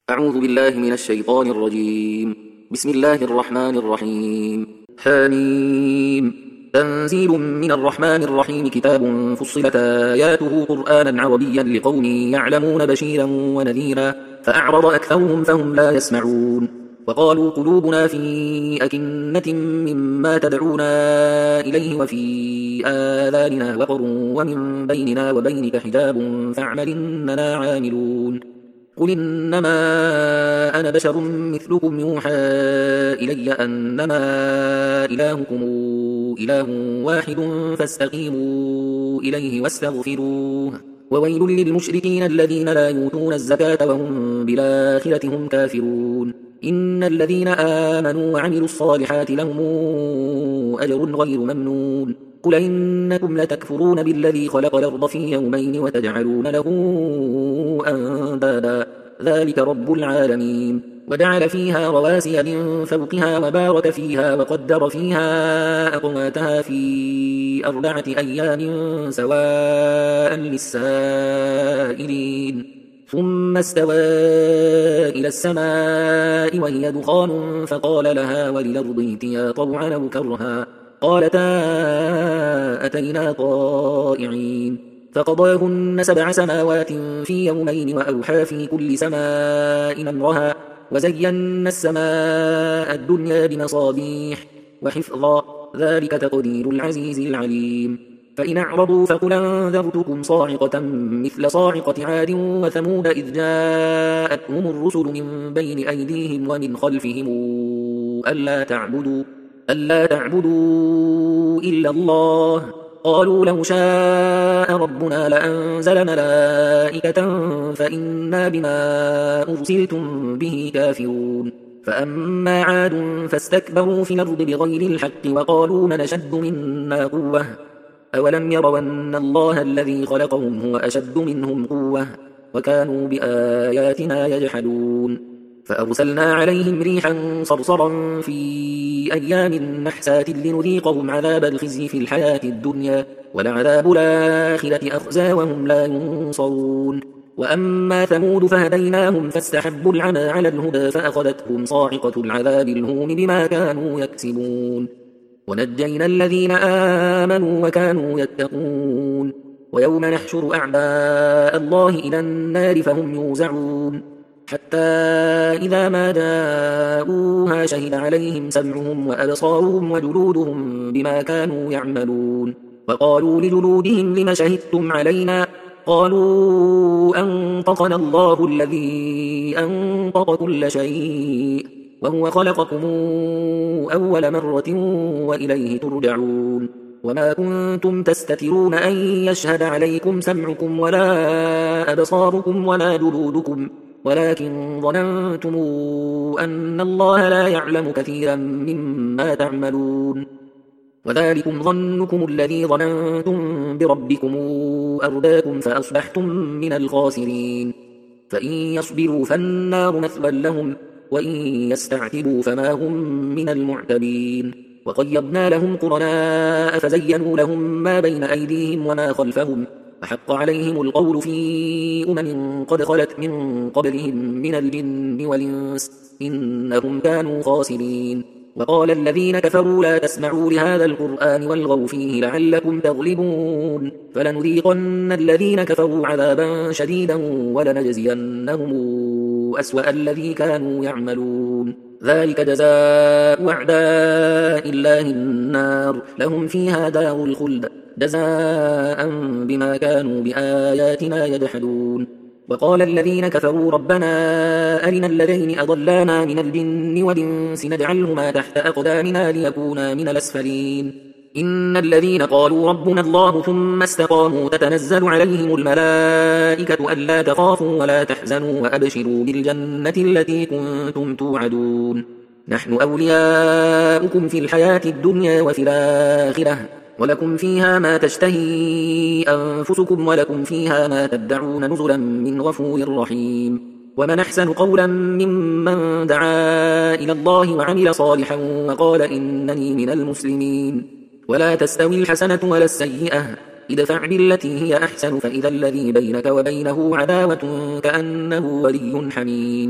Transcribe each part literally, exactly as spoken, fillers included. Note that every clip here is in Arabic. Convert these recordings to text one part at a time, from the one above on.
أعوذ بالله من الشيطان الرجيم. بسم الله الرحمن الرحيم. حميم. تنزيل من الرحمن الرحيم. كتاب فصلت آياته قرآنا عربيا لقوم يعلمون بشيرا ونذيرا فأعرض أكثرهم فهم لا يسمعون. وقالوا قلوبنا في أكنة مما تدعونا إليه وفي آذاننا وقر ومن بيننا وبينك حجاب فاعمل إننا عاملون. قل إنما أنا بشر مثلكم يوحى إلي أنما إلهكم إله واحد فاستقيموا إليه واستغفروه. وويل للمشركين الذين لا يؤتون الزكاة وهم بالآخرة هم كافرون. إن الذين آمنوا وعملوا الصالحات لهم أجر غير ممنون. قل إنكم لتكفرون بالذي خلق الأرض في يومين وتجعلون له أندادا ذلك رب العالمين. وجعل فيها رواسي من فوقها وبارك فيها وقدر فيها أقواتها في أربعة أيام سواء للسائلين. ثم استوى إلى السماء وهي دخان فقال لها وللأرض ائتيا طوعا أو كرها قالتا أتينا طائعين. فقضاهن سبع سماوات في يومين وأوحى في كل سماء أمرها وزينا السماء الدنيا بمصابيح وحفظا ذلك تقدير العزيز العليم. فإن أعرضوا فقل أنذرتكم صاعقة مثل صاعقة عاد وثمود إذ جاءتهم الرسل من بين أيديهم ومن خلفهم ألا تعبدوا ألا تعبدوا إلا الله قالوا لو شاء ربنا لأنزل ملائكة فإنا بما أرسلتم به كافرون. فأما عاد فاستكبروا في الأرض بغير الحق وقالوا من أشد منا قوة أولم يروا أن الله الذي خلقهم هو أشد منهم قوة وكانوا بآياتنا يجحدون. فأرسلنا عليهم ريحا صرصرا في أيام نحسات لنذيقهم عذاب الخزي في الحياة الدنيا ولعذاب الآخرة أخزى وهم لا ينصرون. وأما ثمود فهديناهم فاستحبوا العمى على الهدى فأخذتهم صاعقة العذاب الهون بما كانوا يكسبون. ونجينا الذين آمنوا وكانوا يتقون. ويوم نحشر أعداء الله إلى النار فهم يوزعون حتى إذا ما جاءوها شهد عليهم سمعهم وأبصارهم وجلودهم بما كانوا يعملون. وقالوا لجلودهم لم شهدتم علينا قالوا أنطقنا الله الذي أنطق كل شيء وهو خلقكم أول مرة وإليه ترجعون. وما كنتم تستترون أن يشهد عليكم سمعكم ولا أبصاركم ولا جلودكم ولكن ظننتم أن الله لا يعلم كثيرا مما تعملون. وذلكم ظنكم الذي ظننتم بربكم أرداكم فأصبحتم من الخاسرين. فإن يصبروا فالنار مثوى لهم وإن يستعتبوا فما هم من المعتبين. وقيضنا لهم قرناء فزينوا لهم ما بين أيديهم وما خلفهم وحق عليهم القول في أمم قد خلت من قبلهم من الجن والإنس إنهم كانوا خاسرين. وقال الذين كفروا لا تسمعوا لهذا القرآن والغوا فيه لعلكم تغلبون. فلنذيقن الذين كفروا عذابا شديدا ولنجزينهم أسوأ الذي كانوا يعملون. ذلك جزاء أعداء الله النار لهم فيها دار الخلد جزاء بما كانوا بآياتنا يجحدون. وقال الذين كفروا ربنا أرنا الذين أضلانا من الجن والإنس نجعلهما تحت أقدامنا ليكونا من الأسفلين. إن الذين قالوا ربنا الله ثم استقاموا تتنزل عليهم الملائكة ألا تخافوا ولا تحزنوا وأبشروا بالجنة التي كنتم توعدون. نحن أولياؤكم في الحياة الدنيا وفي الآخرة ولكم فيها ما تشتهي أنفسكم ولكم فيها ما تدعون نزلا من غفور رحيم. ومن أحسن قولا ممن دعا إلى الله وعمل صالحا وقال إنني من المسلمين. ولا تستوي الحسنة ولا السيئة ادفع بالتي هي أحسن فإذا الذي بينك وبينه عداوة كأنه ولي حميم.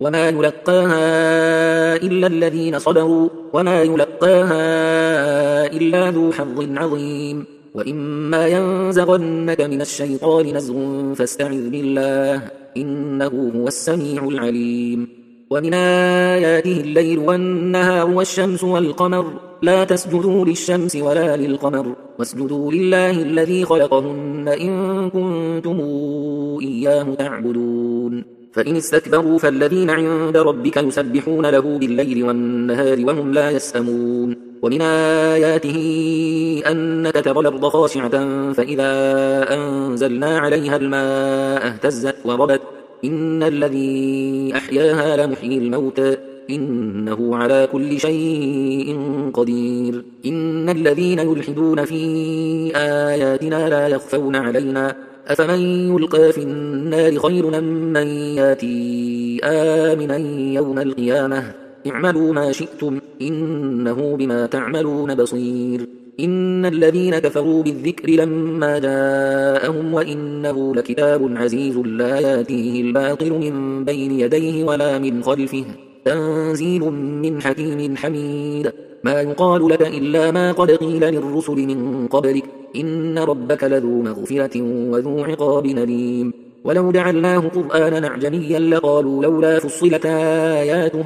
وما يلقاها إلا الذين صبروا وما يلقاها إلا ذو حظ عظيم وإما ينزغنك من الشيطان نزغ فاستعذ بالله إنه هو السميع العليم ومن آياته الليل والنهار والشمس والقمر لا تسجدوا للشمس ولا للقمر واسجدوا لله الذي خلقهن إن كنتم إياه تعبدون فإن استكبروا فالذين عند ربك يسبحون له بالليل والنهار وهم لا يسأمون ومن آياته أنك ترى الأرض خاشعة فإذا أنزلنا عليها الماء اهتزت وربت إن الذي أحياها لمحيي الموتى إنه على كل شيء قدير إن الذين يلحدون في آياتنا لا يخفون علينا أفمن يلقى في النار خير من ياتي آمنا يوم القيامة اعملوا ما شئتم إنه بما تعملون بصير إن الذين كفروا بالذكر لما جاءهم وإنه لكتاب عزيز لا ياتيه الباطل من بين يديه ولا من خلفه تنزيل من حكيم حميد ما يقال لك إلا ما قد قيل للرسل من قبلك إن ربك لذو مغفرة وذو عقاب أليم ولو جعلناه قرآنا أعجميا لقالوا لولا فصلت آياته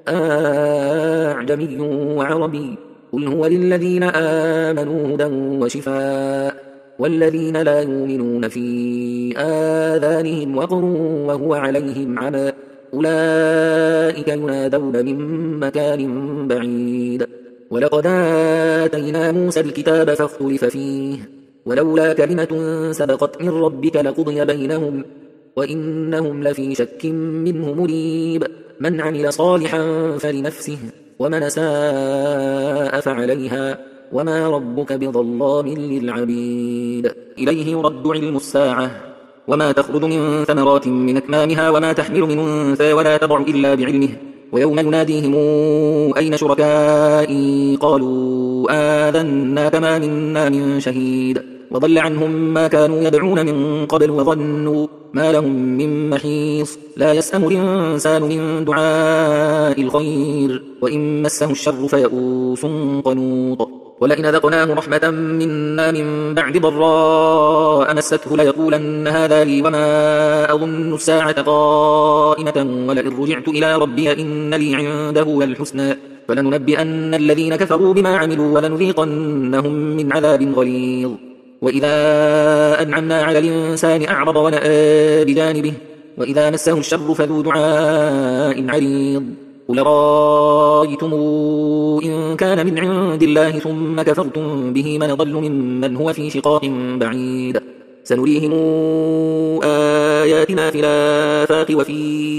أعجمي وعربي قل هو للذين آمنوا هدى وشفاء والذين لا يؤمنون في آذانهم وقر وهو عليهم عمى أولئك ينادون من مكان بعيد ولقد آتينا موسى الكتاب فاختلف فيه ولولا كلمة سبقت من ربك لقضي بينهم وإنهم لفي شك منه مريب من عمل صالحا فلنفسه ومن ساء فعليها وما ربك بظلام للعبيد إليه يرد علم الساعة وما تخرج من ثمرات من أكمامها وما تحمل من أنثى ولا تضع إلا بعلمه ويوم يناديهم أين شركائي قالوا آذنا كما منا من شهيد وضل عنهم ما كانوا يدعون من قبل وظنوا ما لهم من محيص لا يسأم الإنسان من دعاء الخير وإن مسه الشر فيئوس قنوط ولئن ذقناه رحمة منا من بعد ضراء مسته ليقولن هذا لي وما أظن الساعة قائمة ولئن رجعت إلى ربي إن لي عنده للحسنى فلننبئن الذين كفروا بما عملوا ولنذيقنهم من عذاب غليظ وإذا أنعمنا على الإنسان أعرض ونأى بجانبه وإذا مسه الشر فذو دعاء عريض قل رأيتم إن كان من عند الله ثم كفرتم به من ضل ممن هو في شقاق بعيد سنريهم آياتنا في الآفاق وفي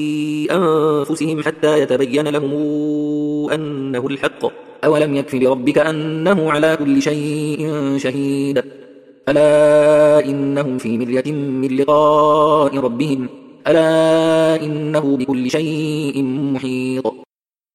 أنفسهم حتى يتبين لهم أنه الحق أولم يكف بربك أنه على كل شيء شهيد ألا إنهم في مرية من لقاء ربهم ألا إنه بكل شيء محيط